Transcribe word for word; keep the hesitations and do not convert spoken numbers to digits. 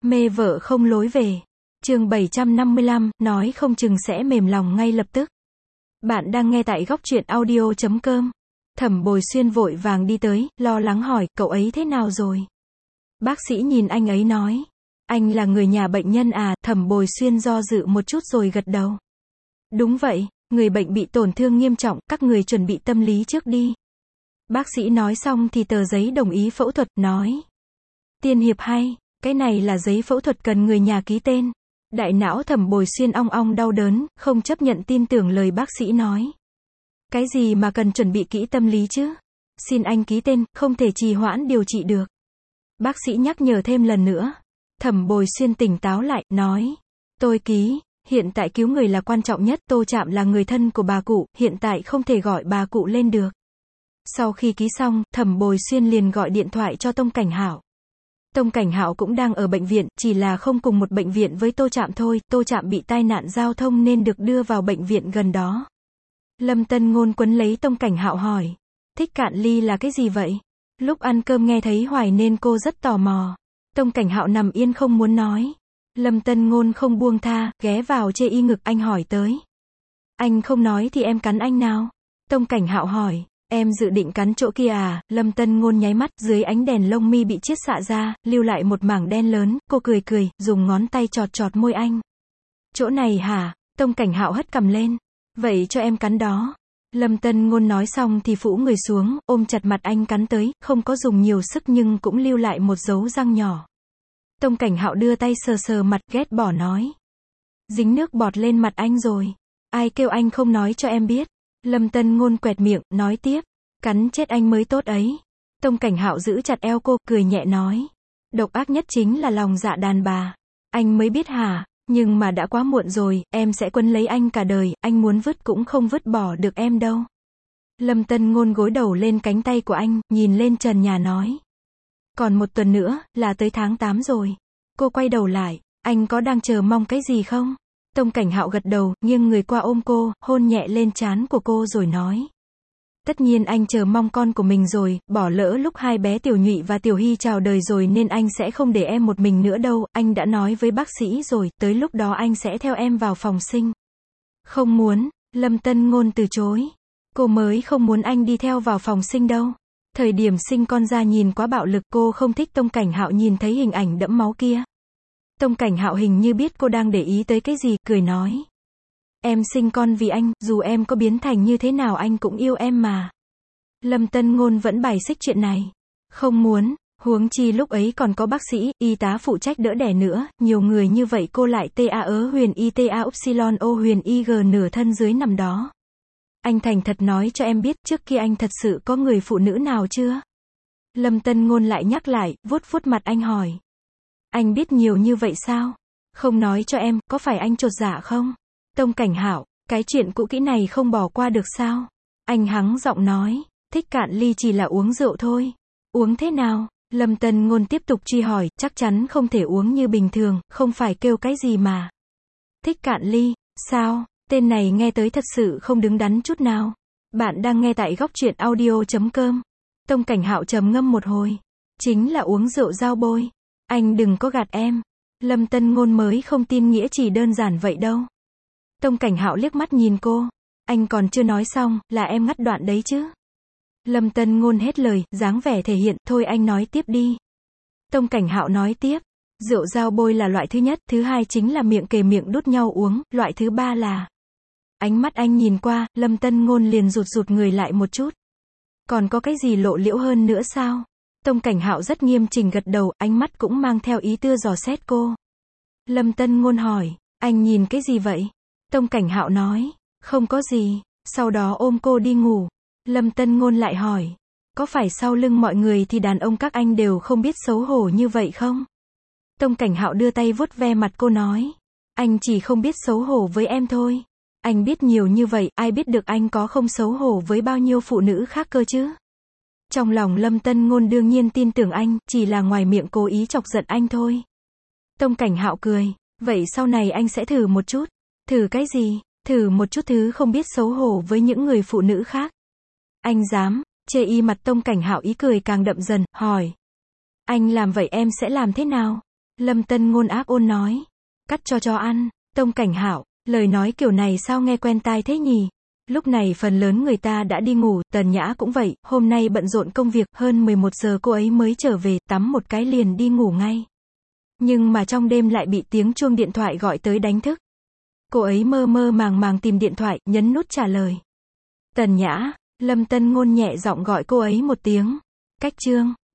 Mê vợ không lối về. Chương bảy trăm năm mươi lăm, nói không chừng sẽ mềm lòng ngay lập tức. Bạn đang nghe tại góc truyện audio chấm com. Thẩm Bồi Xuyên vội vàng đi tới, lo lắng hỏi, cậu ấy thế nào rồi? Bác sĩ nhìn anh ấy nói, anh là người nhà bệnh nhân à? Thẩm Bồi Xuyên do dự một chút rồi gật đầu. Đúng vậy, người bệnh bị tổn thương nghiêm trọng, các người chuẩn bị tâm lý trước đi. Bác sĩ nói xong thì tờ giấy đồng ý phẫu thuật, nói. Tiên hiệp hay, cái này là giấy phẫu thuật cần người nhà ký tên. Đại não Thẩm Bồi Xuyên ong ong đau đớn, không chấp nhận tin tưởng lời bác sĩ nói. Cái gì mà cần chuẩn bị kỹ tâm lý chứ? Xin anh ký tên, không thể trì hoãn điều trị được. Bác sĩ nhắc nhở thêm lần nữa. Thẩm Bồi Xuyên tỉnh táo lại, nói. Tôi ký, hiện tại cứu người là quan trọng nhất, Tô Trạm là người thân của bà cụ, hiện tại không thể gọi bà cụ lên được. Sau khi ký xong, Thẩm Bồi Xuyên liền gọi điện thoại cho Tông Cảnh Hạo. Tông Cảnh Hạo cũng đang ở bệnh viện, chỉ là không cùng một bệnh viện với Tô Trạm thôi, Tô Trạm bị tai nạn giao thông nên được đưa vào bệnh viện gần đó. Lâm Tân Ngôn quấn lấy Tông Cảnh Hạo hỏi, thích cạn ly là cái gì vậy? Lúc ăn cơm nghe thấy hoài nên cô rất tò mò. Tông Cảnh Hạo nằm yên không muốn nói. Lâm Tân Ngôn không buông tha, ghé vào chê y ngực anh hỏi tới. Anh không nói thì em cắn anh nào? Tông Cảnh Hạo hỏi. Em dự định cắn chỗ kia à? Lâm Tân Ngôn nháy mắt, dưới ánh đèn lông mi bị chiết xạ ra, lưu lại một mảng đen lớn, cô cười cười, dùng ngón tay chọt chọt môi anh. Chỗ này hả? Tông Cảnh Hạo hất cằm lên. Vậy cho em cắn đó. Lâm Tân Ngôn nói xong thì phũ người xuống, ôm chặt mặt anh cắn tới, không có dùng nhiều sức nhưng cũng lưu lại một dấu răng nhỏ. Tông Cảnh Hạo đưa tay sờ sờ mặt, ghét bỏ nói. Dính nước bọt lên mặt anh rồi. Ai kêu anh không nói cho em biết. Lâm Tân Ngôn quẹt miệng, nói tiếp. Cắn chết anh mới tốt ấy. Tông Cảnh Hạo giữ chặt eo cô, cười nhẹ nói. Độc ác nhất chính là lòng dạ đàn bà. Anh mới biết hả? Nhưng mà đã quá muộn rồi, em sẽ quấn lấy anh cả đời, anh muốn vứt cũng không vứt bỏ được em đâu. Lâm Tân Ngôn gối đầu lên cánh tay của anh, nhìn lên trần nhà nói. Còn một tuần nữa, là tới tháng tám rồi. Cô quay đầu lại, anh có đang chờ mong cái gì không? Tông Cảnh Hạo gật đầu, nghiêng người qua ôm cô, hôn nhẹ lên trán của cô rồi nói. Tất nhiên anh chờ mong con của mình rồi, bỏ lỡ lúc hai bé Tiểu Nhụy và Tiểu Hy chào đời rồi nên anh sẽ không để em một mình nữa đâu, anh đã nói với bác sĩ rồi, tới lúc đó anh sẽ theo em vào phòng sinh. Không muốn, Lâm Tân Ngôn từ chối. Cô mới không muốn anh đi theo vào phòng sinh đâu. Thời điểm sinh con ra nhìn quá bạo lực, cô không thích Tông Cảnh Hạo nhìn thấy hình ảnh đẫm máu kia. Tông Cảnh Hạo hình như biết cô đang để ý tới cái gì, cười nói. Em sinh con vì anh, dù em có biến thành như thế nào anh cũng yêu em mà. Lâm Tân Ngôn vẫn bài xích chuyện này. Không muốn, huống chi lúc ấy còn có bác sĩ, y tá phụ trách đỡ đẻ nữa, nhiều người như vậy cô lại ta ớ huyền y ta upsilon o huyền y g nửa thân dưới nằm đó. Anh thành thật nói cho em biết, trước kia anh thật sự có người phụ nữ nào chưa? Lâm Tân Ngôn lại nhắc lại, vuốt vuốt mặt anh hỏi. Anh biết nhiều như vậy sao? Không nói cho em, có phải anh chột dạ không? Tông Cảnh Hạo, cái chuyện cũ kỹ này không bỏ qua được sao? Anh hắng giọng nói, thích cạn ly chỉ là uống rượu thôi. Uống thế nào? Lâm Tân Ngôn tiếp tục truy hỏi, chắc chắn không thể uống như bình thường, không phải kêu cái gì mà. Thích cạn ly, sao? Tên này nghe tới thật sự không đứng đắn chút nào. Bạn đang nghe tại góc truyện audio chấm com. Tông Cảnh Hạo trầm ngâm một hồi. Chính là uống rượu dao bôi. Anh đừng có gạt em. Lâm Tân Ngôn mới không tin nghĩa chỉ đơn giản vậy đâu. Tông Cảnh Hạo liếc mắt nhìn cô. Anh còn chưa nói xong, là em ngắt đoạn đấy chứ. Lâm Tân Ngôn hết lời, dáng vẻ thể hiện, thôi anh nói tiếp đi. Tông Cảnh Hạo nói tiếp. Rượu dao bôi là loại thứ nhất, thứ hai chính là miệng kề miệng đút nhau uống, loại thứ ba là... Ánh mắt anh nhìn qua, Lâm Tân Ngôn liền rụt rụt người lại một chút. Còn có cái gì lộ liễu hơn nữa sao? Tông Cảnh Hạo rất nghiêm chỉnh gật đầu, ánh mắt cũng mang theo ý tưa dò xét cô. Lâm Tân Ngôn hỏi, anh nhìn cái gì vậy? Tông Cảnh Hạo nói, không có gì, sau đó ôm cô đi ngủ. Lâm Tân Ngôn lại hỏi, có phải sau lưng mọi người thì đàn ông các anh đều không biết xấu hổ như vậy không? Tông Cảnh Hạo đưa tay vuốt ve mặt cô nói, anh chỉ không biết xấu hổ với em thôi. Anh biết nhiều như vậy, ai biết được anh có không xấu hổ với bao nhiêu phụ nữ khác cơ chứ? Trong lòng Lâm Tân Ngôn đương nhiên tin tưởng anh, chỉ là ngoài miệng cố ý chọc giận anh thôi. Tông Cảnh Hạo cười, vậy sau này anh sẽ thử một chút. Thử cái gì? Thử một chút thứ không biết xấu hổ với những người phụ nữ khác. Anh dám? Chê y mặt Tông Cảnh Hạo ý cười càng đậm dần, hỏi. Anh làm vậy em sẽ làm thế nào? Lâm Tân Ngôn ác ôn nói. Cắt cho chó ăn. Tông Cảnh Hạo, lời nói kiểu này sao nghe quen tai thế nhỉ? Lúc này phần lớn người ta đã đi ngủ, Tần Nhã cũng vậy, hôm nay bận rộn công việc, hơn mười một giờ cô ấy mới trở về, tắm một cái liền đi ngủ ngay. Nhưng mà trong đêm lại bị tiếng chuông điện thoại gọi tới đánh thức. Cô ấy mơ mơ màng màng tìm điện thoại, nhấn nút trả lời. Tần Nhã, Lâm Tân Ngôn nhẹ giọng gọi cô ấy một tiếng. Cách chương